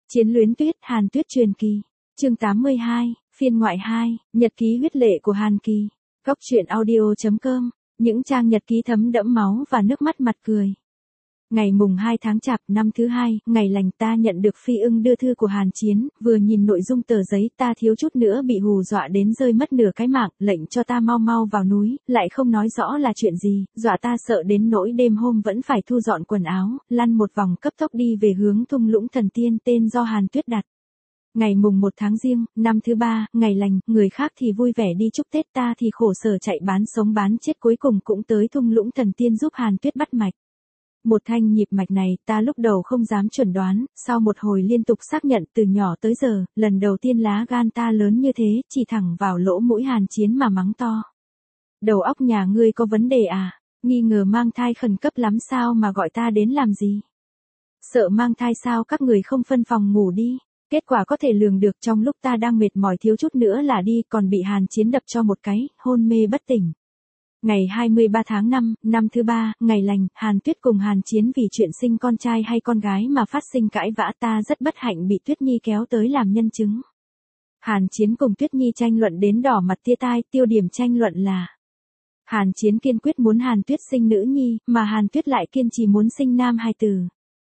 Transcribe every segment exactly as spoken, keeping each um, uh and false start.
Chiến luyến tuyết, Hàn Tuyết truyền kỳ. Chương tám mươi hai, phiên ngoại hai, nhật ký huyết lệ của Hàn Kỳ. Góc truyện audio chấm com, những trang nhật ký thấm đẫm máu và nước mắt mặt cười. Ngày mùng hai tháng Chạp năm thứ hai, ngày lành, ta nhận được Phi Ưng đưa thư của Hàn Chiến, vừa nhìn nội dung tờ giấy ta thiếu chút nữa bị hù dọa đến rơi mất nửa cái mạng, lệnh cho ta mau mau vào núi, lại không nói rõ là chuyện gì, dọa ta sợ đến nỗi đêm hôm vẫn phải thu dọn quần áo, lăn một vòng cấp tốc đi về hướng thung lũng thần tiên tên do Hàn Tuyết đặt. Ngày mùng một tháng Giêng, năm thứ ba, ngày lành, người khác thì vui vẻ đi chúc Tết, ta thì khổ sở chạy bán sống bán chết, cuối cùng cũng tới thung lũng thần tiên giúp Hàn Tuyết bắt mạch. Một thanh nhịp mạch này ta lúc đầu không dám chuẩn đoán, sau một hồi liên tục xác nhận từ nhỏ tới giờ, lần đầu tiên lá gan ta lớn như thế, chỉ thẳng vào lỗ mũi Hàn Chiến mà mắng to. Đầu óc nhà ngươi có vấn đề à, nghi ngờ mang thai khẩn cấp lắm sao mà gọi ta đến làm gì? Sợ mang thai sao các người không phân phòng ngủ đi? Kết quả có thể lường được, trong lúc ta đang mệt mỏi thiếu chút nữa là đi, còn bị Hàn Chiến đập cho một cái, hôn mê bất tỉnh. Ngày hai mươi ba tháng năm, năm thứ ba, ngày lành, Hàn Tuyết cùng Hàn Chiến vì chuyện sinh con trai hay con gái mà phát sinh cãi vã, ta rất bất hạnh bị Tuyết Nhi kéo tới làm nhân chứng. Hàn Chiến cùng Tuyết Nhi tranh luận đến đỏ mặt tia tai, tiêu điểm tranh luận là Hàn Chiến kiên quyết muốn Hàn Tuyết sinh nữ nhi, mà Hàn Tuyết lại kiên trì muốn sinh nam hài tử.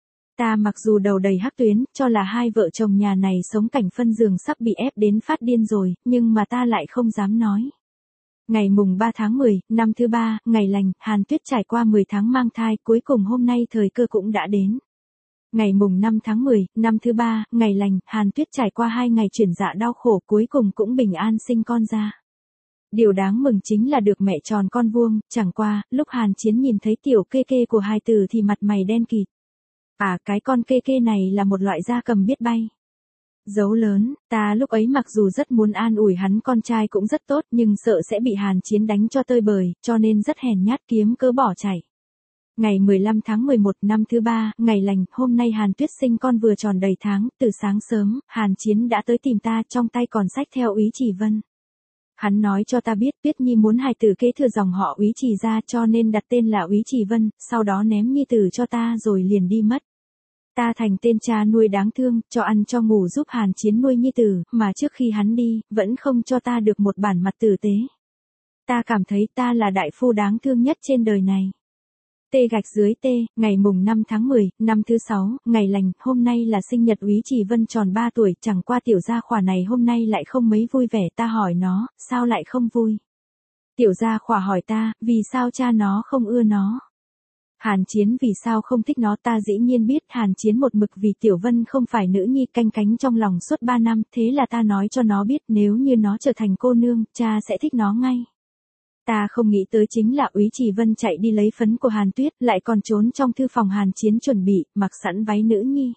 Ta mặc dù đầu đầy hắc tuyến, cho là hai vợ chồng nhà này sống cảnh phân giường sắp bị ép đến phát điên rồi, nhưng mà ta lại không dám nói. Ngày mùng ba tháng mười, năm thứ ba, ngày lành, Hàn Tuyết trải qua mười tháng mang thai, cuối cùng hôm nay thời cơ cũng đã đến. Ngày mùng năm tháng mười, năm thứ ba, ngày lành, Hàn Tuyết trải qua hai ngày chuyển dạ đau khổ, cuối cùng cũng bình an sinh con ra. Điều đáng mừng chính là được mẹ tròn con vuông, chẳng qua, lúc Hàn Chiến nhìn thấy tiểu kê kê của hài tử thì mặt mày đen kịt. À, cái con kê kê này là một loại gia cầm biết bay. Dấu lớn, ta lúc ấy mặc dù rất muốn an ủi hắn con trai cũng rất tốt, nhưng sợ sẽ bị Hàn Chiến đánh cho tơi bời, cho nên rất hèn nhát kiếm cớ bỏ chạy. Ngày mười lăm tháng mười một, năm thứ ba, ngày lành, hôm nay Hàn Tuyết sinh con vừa tròn đầy tháng, từ sáng sớm, Hàn Chiến đã tới tìm ta, trong tay còn xách theo Úy Chỉ Vân. Hắn nói cho ta biết, Tuyết Nhi muốn hài tử kế thừa dòng họ Úy Chỉ ra, cho nên đặt tên là Úy Chỉ Vân, sau đó ném nhi tử cho ta rồi liền đi mất. Ta thành tên cha nuôi đáng thương, cho ăn cho ngủ giúp Hàn Chiến nuôi nhi tử, mà trước khi hắn đi, vẫn không cho ta được một bản mặt tử tế. Ta cảm thấy ta là đại phu đáng thương nhất trên đời này. T gạch dưới T, ngày mùng năm tháng mười, năm thứ sáu, ngày lành, hôm nay là sinh nhật Úy Chỉ Vân tròn ba tuổi, chẳng qua tiểu gia khỏa này hôm nay lại không mấy vui vẻ, ta hỏi nó, sao lại không vui? Tiểu gia khỏa hỏi ta, vì sao cha nó không ưa nó? Hàn Chiến vì sao không thích nó, ta dĩ nhiên biết. Hàn Chiến một mực vì Tiểu Vân không phải nữ nhi canh cánh trong lòng suốt ba năm, thế là ta nói cho nó biết nếu như nó trở thành cô nương, cha sẽ thích nó ngay. Ta không nghĩ tới chính là Úy Chỉ Vân chạy đi lấy phấn của Hàn Tuyết, lại còn trốn trong thư phòng Hàn Chiến chuẩn bị, mặc sẵn váy nữ nhi.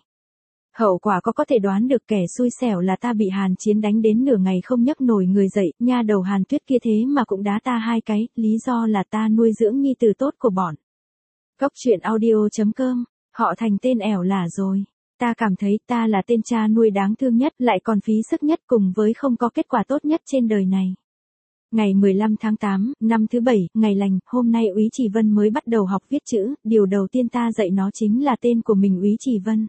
Hậu quả có có thể đoán được, kẻ xui xẻo là ta bị Hàn Chiến đánh đến nửa ngày không nhấc nổi người dậy, nha đầu Hàn Tuyết kia thế mà cũng đá ta hai cái, lý do là ta nuôi dưỡng nhi tử tốt của bọn. Góc truyện audio chấm com, họ thành tên ẻo lả rồi. Ta cảm thấy ta là tên cha nuôi đáng thương nhất, lại còn phí sức nhất, cùng với không có kết quả tốt nhất trên đời này. Ngày mười lăm tháng tám, năm thứ bảy, ngày lành, hôm nay Úy Chỉ Vân mới bắt đầu học viết chữ, điều đầu tiên ta dạy nó chính là tên của mình Úy Chỉ Vân.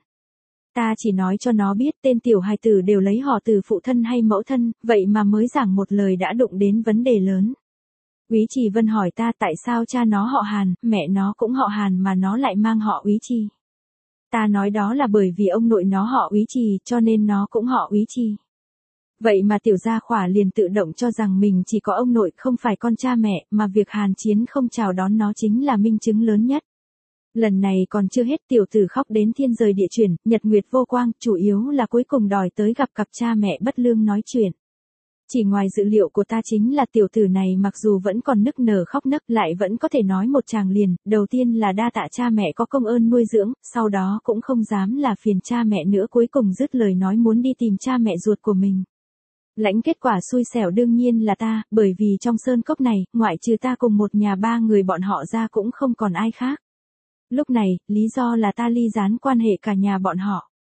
Ta chỉ nói cho nó biết tên tiểu hài tử đều lấy họ từ phụ thân hay mẫu thân, vậy mà mới giảng một lời đã đụng đến vấn đề lớn. Úy Chỉ Vân hỏi ta tại sao cha nó họ Hàn, mẹ nó cũng họ Hàn mà nó lại mang họ Úy Chỉ. Ta nói đó là bởi vì ông nội nó họ Úy Chỉ, cho nên nó cũng họ Úy Chỉ. Vậy mà tiểu gia khỏa liền tự động cho rằng mình chỉ có ông nội không phải con cha mẹ, mà việc Hàn Chiến không chào đón nó chính là minh chứng lớn nhất. Lần này còn chưa hết, tiểu tử khóc đến thiên rời địa chuyển, nhật nguyệt vô quang, chủ yếu là cuối cùng đòi tới gặp cặp cha mẹ bất lương nói chuyện. Chỉ ngoài dự liệu của ta chính là tiểu tử này mặc dù vẫn còn nức nở khóc nấc lại vẫn có thể nói một tràng liền, đầu tiên là đa tạ cha mẹ có công ơn nuôi dưỡng, sau đó cũng không dám là phiền cha mẹ nữa, cuối cùng dứt lời nói muốn đi tìm cha mẹ ruột của mình. Lãnh kết quả xui xẻo đương nhiên là ta, bởi vì trong sơn cốc này, ngoại trừ ta cùng một nhà ba người bọn họ ra cũng không còn ai khác. Lúc này, lý do là ta ly gián quan hệ cả nhà bọn họ.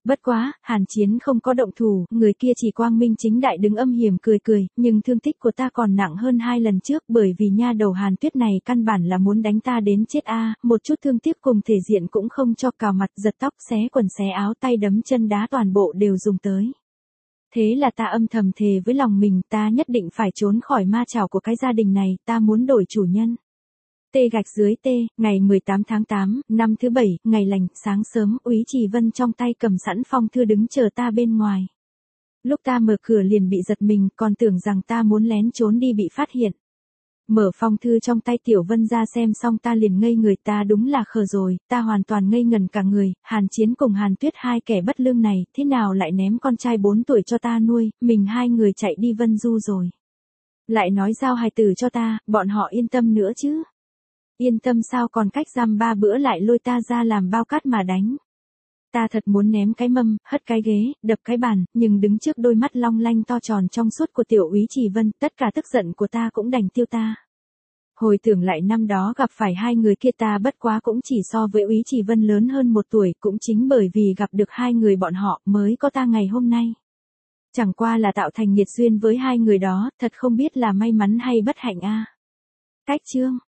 Bất quá, Hàn Chiến không có động thủ, người kia chỉ quang minh chính đại đứng âm hiểm cười cười, nhưng thương tích của ta còn nặng hơn hai lần trước bởi vì nha đầu Hàn Tuyết này căn bản là muốn đánh ta đến chết a, một chút thương tiếc cùng thể diện cũng không cho, cào mặt, giật tóc, xé quần xé áo, tay đấm chân đá toàn bộ đều dùng tới. Thế là ta âm thầm thề với lòng mình, ta nhất định phải trốn khỏi ma chảo của cái gia đình này, ta muốn đổi chủ nhân. Tê gạch dưới tê, ngày mười tám tháng tám, năm thứ bảy, ngày lành, sáng sớm, Úy Trì Vân trong tay cầm sẵn phong thư đứng chờ ta bên ngoài. Lúc ta mở cửa liền bị giật mình, còn tưởng rằng ta muốn lén trốn đi bị phát hiện. Mở phong thư trong tay Tiểu Vân ra xem xong ta liền ngây người, ta đúng là khờ rồi, ta hoàn toàn ngây ngần cả người, Hàn Chiến cùng Hàn Tuyết hai kẻ bất lương này, thế nào lại ném con trai bốn tuổi cho ta nuôi, mình hai người chạy đi Vân Du rồi. Lại nói giao hài tử cho ta, bọn họ yên tâm nữa chứ. Yên tâm sao, còn cách giam ba bữa lại lôi ta ra làm bao cát mà đánh. Ta thật muốn ném cái mâm, hất cái ghế, đập cái bàn, nhưng đứng trước đôi mắt long lanh to tròn trong suốt của Tiểu Úy Trì Vân, tất cả tức giận của ta cũng đành tiêu ta. Hồi tưởng lại năm đó gặp phải hai người kia ta bất quá cũng chỉ so với Úy Trì Vân lớn hơn một tuổi, cũng chính bởi vì gặp được hai người bọn họ mới có ta ngày hôm nay. Chẳng qua là tạo thành nghiệt duyên với hai người đó, thật không biết là may mắn hay bất hạnh a. Cách chương